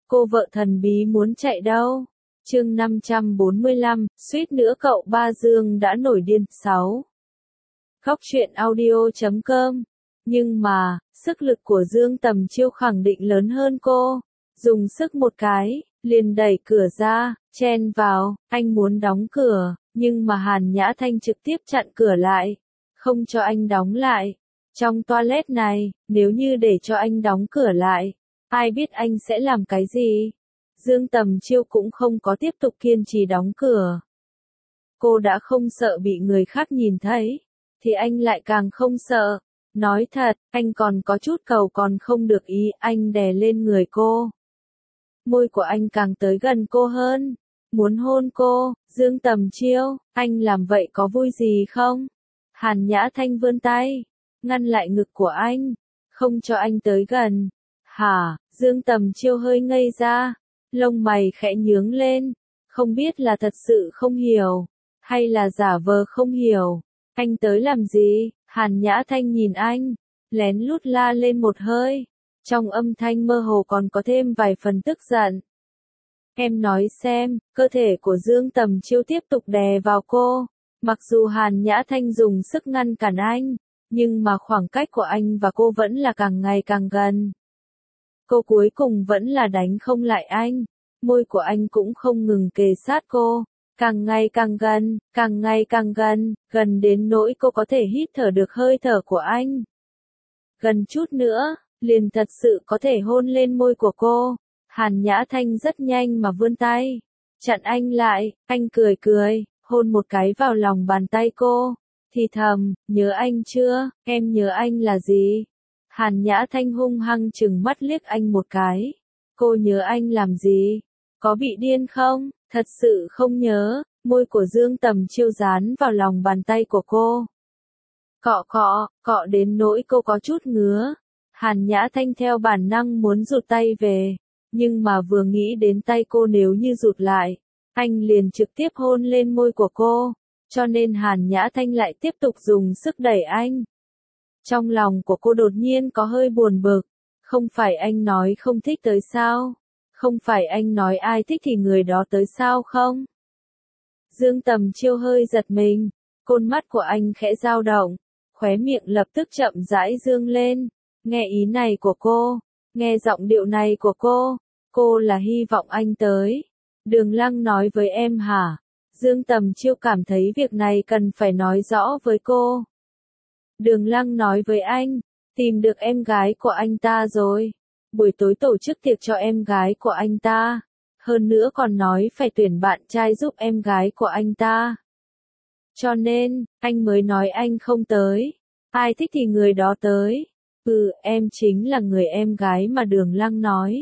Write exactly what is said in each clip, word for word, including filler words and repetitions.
Cô vợ thần bí muốn chạy đâu? Chương năm trăm bốn mươi lăm, suýt nữa cậu ba Dương đã nổi điên. sáu. Góc truyện audio chấm com. Nhưng mà, sức lực của Dương Tầm Chiêu khẳng định lớn hơn cô. Dùng sức một cái, liền đẩy cửa ra, chen vào, anh muốn đóng cửa, nhưng mà Hàn Nhã Thanh trực tiếp chặn cửa lại, không cho anh đóng lại. Trong toilet này, nếu như để cho anh đóng cửa lại, ai biết anh sẽ làm cái gì? Dương Tầm Chiêu cũng không có tiếp tục kiên trì đóng cửa. Cô đã không sợ bị người khác nhìn thấy, thì anh lại càng không sợ. Nói thật, anh còn có chút cầu còn không được ý, anh đè lên người cô. Môi của anh càng tới gần cô hơn, muốn hôn cô. Dương Tầm Chiêu, anh làm vậy có vui gì không? Hàn Nhã Thanh vươn tay, ngăn lại ngực của anh, không cho anh tới gần. Hả? Dương Tầm Chiêu hơi ngây ra, lông mày khẽ nhướng lên, không biết là thật sự không hiểu, hay là giả vờ không hiểu. Anh tới làm gì? Hàn Nhã Thanh nhìn anh, lén lút la lên một hơi, trong âm thanh mơ hồ còn có thêm vài phần tức giận. Em nói xem. Cơ thể của Dương Tầm Chiêu tiếp tục đè vào cô, mặc dù Hàn Nhã Thanh dùng sức ngăn cản anh, nhưng mà khoảng cách của anh và cô vẫn là càng ngày càng gần. Cô cuối cùng vẫn là đánh không lại anh, môi của anh cũng không ngừng kề sát cô, càng ngày càng gần, càng ngày càng gần, gần đến nỗi cô có thể hít thở được hơi thở của anh. Gần chút nữa, liền thật sự có thể hôn lên môi của cô. Hàn Nhã Thanh rất nhanh mà vươn tay, chặn anh lại, anh cười cười, hôn một cái vào lòng bàn tay cô, thì thầm, nhớ anh chưa, em nhớ anh là gì? Hàn Nhã Thanh hung hăng chừng mắt liếc anh một cái, cô nhớ anh làm gì? Có bị điên không? Thật sự không nhớ. Môi của Dương Tầm Chiêu dán vào lòng bàn tay của cô, cọ cọ, cọ đến nỗi cô có chút ngứa. Hàn Nhã Thanh theo bản năng muốn rụt tay về, nhưng mà vừa nghĩ đến tay cô nếu như rụt lại, anh liền trực tiếp hôn lên môi của cô, cho nên Hàn Nhã Thanh lại tiếp tục dùng sức đẩy anh. Trong lòng của cô đột nhiên có hơi buồn bực, không phải anh nói không thích tới sao? Không phải anh nói ai thích thì người đó tới sao không? Dương Tầm Chiêu hơi giật mình, côn mắt của anh khẽ dao động, khóe miệng lập tức chậm rãi dương lên. Nghe ý này của cô, nghe giọng điệu này của cô, cô là hy vọng anh tới. Đường Lăng nói với em hả? Dương Tầm Chiêu cảm thấy việc này cần phải nói rõ với cô. Đường Lăng nói với anh, tìm được em gái của anh ta rồi. Buổi tối tổ chức tiệc cho em gái của anh ta. Hơn nữa còn nói phải tuyển bạn trai giúp em gái của anh ta. Cho nên, anh mới nói anh không tới. Ai thích thì người đó tới. Ừ, em chính là người em gái mà Đường Lăng nói.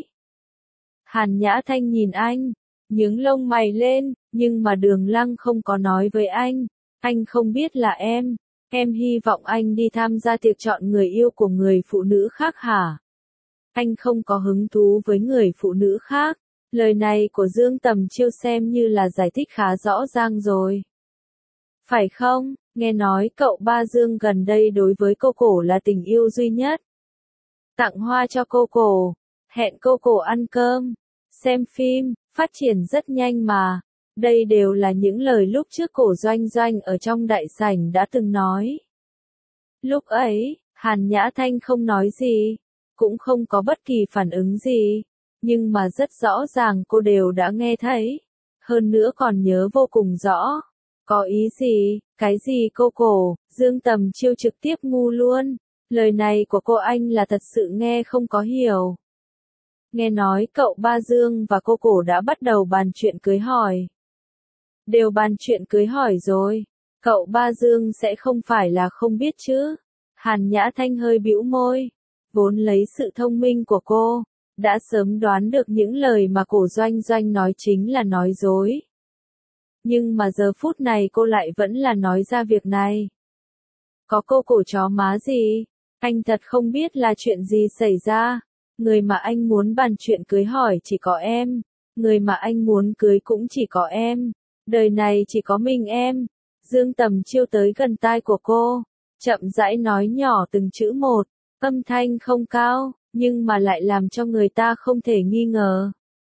Hàn Nhã Thanh nhìn anh, nhướng lông mày lên, nhưng mà Đường Lăng không có nói với anh. Anh không biết là em. Em hy vọng anh đi tham gia tiệc chọn người yêu của người phụ nữ khác hả? Anh không có hứng thú với người phụ nữ khác. Lời này của Dương Tầm Chiêu xem như là giải thích khá rõ ràng rồi. Phải không? Nghe nói cậu ba Dương gần đây đối với cô cổ là tình yêu duy nhất. Tặng hoa cho cô cổ, hẹn cô cổ ăn cơm, xem phim, phát triển rất nhanh mà. Đây đều là những lời lúc trước Cổ Doanh Doanh ở trong đại sảnh đã từng nói. Lúc ấy, Hàn Nhã Thanh không nói gì, cũng không có bất kỳ phản ứng gì, nhưng mà rất rõ ràng cô đều đã nghe thấy, hơn nữa còn nhớ vô cùng rõ. Có ý gì? Cái gì cô cổ? Dương Tầm Chiêu trực tiếp ngu luôn. Lời này của cô anh là thật sự nghe không có hiểu. Nghe nói cậu ba Dương và cô cổ đã bắt đầu bàn chuyện cưới hỏi. Đều bàn chuyện cưới hỏi rồi. Cậu ba Dương sẽ không phải là không biết chứ? Hàn Nhã Thanh hơi bĩu môi. Vốn lấy sự thông minh của cô, đã sớm đoán được những lời mà Cổ Doanh Doanh nói chính là nói dối. Nhưng mà giờ phút này cô lại vẫn là nói ra việc này. Có cô cổ chó má gì? Anh thật không biết là chuyện gì xảy ra. Người mà anh muốn bàn chuyện cưới hỏi chỉ có em. Người mà anh muốn cưới cũng chỉ có em. Đời này chỉ có mình em. Dương Tầm Chiêu tới gần tai của cô, chậm rãi nói nhỏ từng chữ một, âm thanh không cao, nhưng mà lại làm cho người ta không thể nghi ngờ.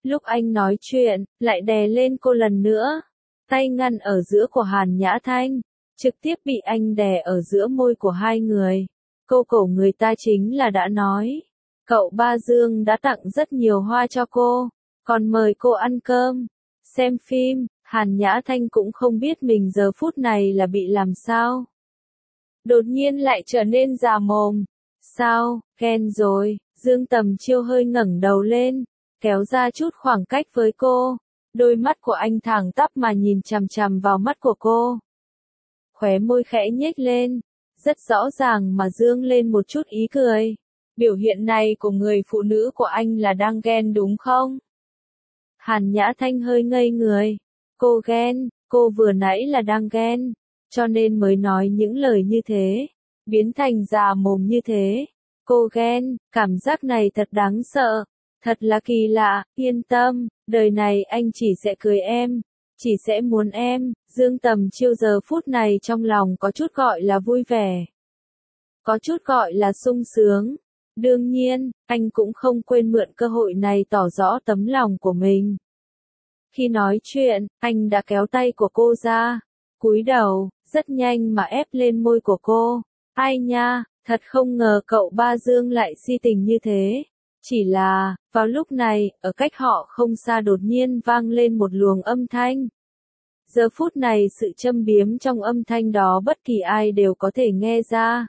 Lúc anh nói chuyện, lại đè lên cô lần nữa. Tay ngăn ở giữa của Hàn Nhã Thanh, trực tiếp bị anh đè ở giữa môi của hai người. Cô cổ người ta chính là đã nói. Cậu Ba Dương đã tặng rất nhiều hoa cho cô, còn mời cô ăn cơm, xem phim. Hàn Nhã Thanh cũng không biết mình giờ phút này là bị làm sao. Đột nhiên lại trở nên già mồm. Sao, ghen rồi? Dương Tầm Chiêu hơi ngẩng đầu lên, kéo ra chút khoảng cách với cô. Đôi mắt của anh thẳng tắp mà nhìn chằm chằm vào mắt của cô. Khóe môi khẽ nhếch lên, rất rõ ràng mà dương lên một chút ý cười. Biểu hiện này của người phụ nữ của anh là đang ghen đúng không? Hàn Nhã Thanh hơi ngây người. Cô ghen, cô vừa nãy là đang ghen, cho nên mới nói những lời như thế, biến thành già mồm như thế. Cô ghen, cảm giác này thật đáng sợ, thật là kỳ lạ, yên tâm, đời này anh chỉ sẽ cưới em, chỉ sẽ muốn em. Dương Tầm Chiêu giờ phút này trong lòng có chút gọi là vui vẻ, có chút gọi là sung sướng. Đương nhiên, anh cũng không quên mượn cơ hội này tỏ rõ tấm lòng của mình. Khi nói chuyện, anh đã kéo tay của cô ra, cúi đầu, rất nhanh mà ép lên môi của cô. Ai nha, thật không ngờ cậu Ba Dương lại si tình như thế. Chỉ là, vào lúc này, ở cách họ không xa đột nhiên vang lên một luồng âm thanh. Giờ phút này sự châm biếm trong âm thanh đó bất kỳ ai đều có thể nghe ra.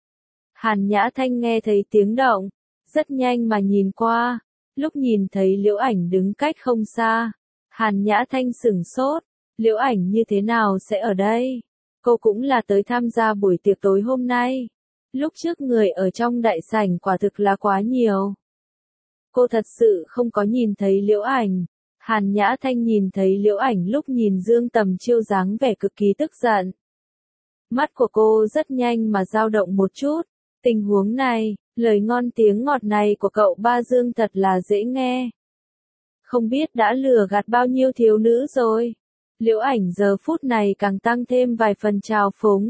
Hàn Nhã Thanh nghe thấy tiếng động, rất nhanh mà nhìn qua, lúc nhìn thấy Liễu Ảnh đứng cách không xa. Hàn Nhã Thanh sửng sốt, Liễu Ảnh như thế nào sẽ ở đây? Cô cũng là tới tham gia buổi tiệc tối hôm nay. Lúc trước người ở trong đại sảnh quả thực là quá nhiều. Cô thật sự không có nhìn thấy Liễu Ảnh. Hàn Nhã Thanh nhìn thấy Liễu Ảnh lúc nhìn Dương Tầm Chiêu dáng vẻ cực kỳ tức giận. Mắt của cô rất nhanh mà dao động một chút. Tình huống này, lời ngon tiếng ngọt này của cậu Ba Dương thật là dễ nghe. Không biết đã lừa gạt bao nhiêu thiếu nữ rồi. Liễu Ảnh giờ phút này càng tăng thêm vài phần trào phúng.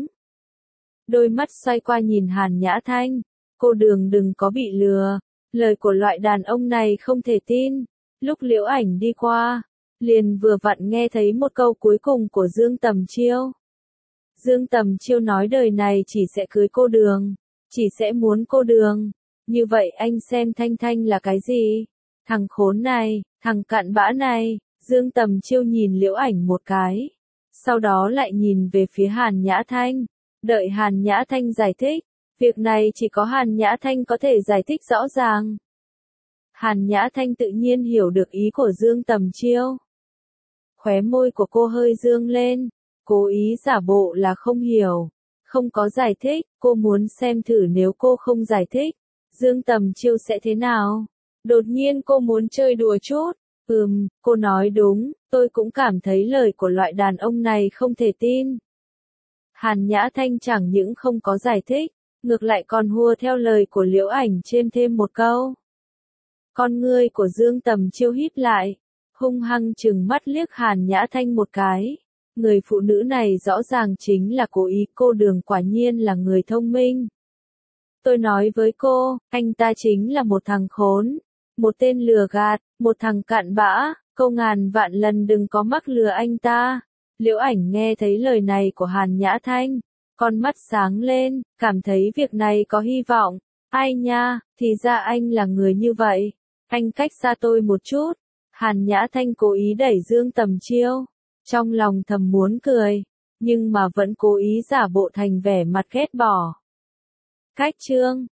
Đôi mắt xoay qua nhìn Hàn Nhã Thanh. Cô Đường đừng có bị lừa. Lời của loại đàn ông này không thể tin. Lúc Liễu Ảnh đi qua, liền vừa vặn nghe thấy một câu cuối cùng của Dương Tầm Chiêu. Dương Tầm Chiêu nói đời này chỉ sẽ cưới cô Đường, chỉ sẽ muốn cô Đường. Như vậy anh xem Thanh Thanh là cái gì? Thằng khốn này, thằng cặn bã này. Dương Tầm Chiêu nhìn Liễu Ảnh một cái, sau đó lại nhìn về phía Hàn Nhã Thanh, đợi Hàn Nhã Thanh giải thích. Việc này chỉ có Hàn Nhã Thanh có thể giải thích rõ ràng. Hàn Nhã Thanh tự nhiên hiểu được ý của Dương Tầm Chiêu. Khóe môi của cô hơi dương lên, cố ý giả bộ là không hiểu, không có giải thích. Cô muốn xem thử nếu cô không giải thích, Dương Tầm Chiêu sẽ thế nào. Đột nhiên cô muốn chơi đùa chút. Ừm, cô nói đúng, tôi cũng cảm thấy lời của loại đàn ông này không thể tin. Hàn Nhã Thanh chẳng những không có giải thích, ngược lại còn hùa theo lời của Liễu Ảnh trên thêm một câu. Con ngươi của Dương Tầm Chiêu híp lại, hung hăng trừng mắt liếc Hàn Nhã Thanh một cái. Người phụ nữ này rõ ràng chính là cố ý. Cô Đường quả nhiên là người thông minh. Tôi nói với cô, anh ta chính là một thằng khốn, một tên lừa gạt, một thằng cặn bã. Cô ngàn vạn lần đừng có mắc lừa anh ta. Liễu Ảnh nghe thấy lời này của Hàn Nhã Thanh, con mắt sáng lên, cảm thấy việc này có hy vọng. Ai nha, thì ra anh là người như vậy. Anh cách xa tôi một chút. Hàn Nhã Thanh cố ý đẩy Dương Tầm Chiêu, trong lòng thầm muốn cười, nhưng mà vẫn cố ý giả bộ thành vẻ mặt ghét bỏ. Cách chương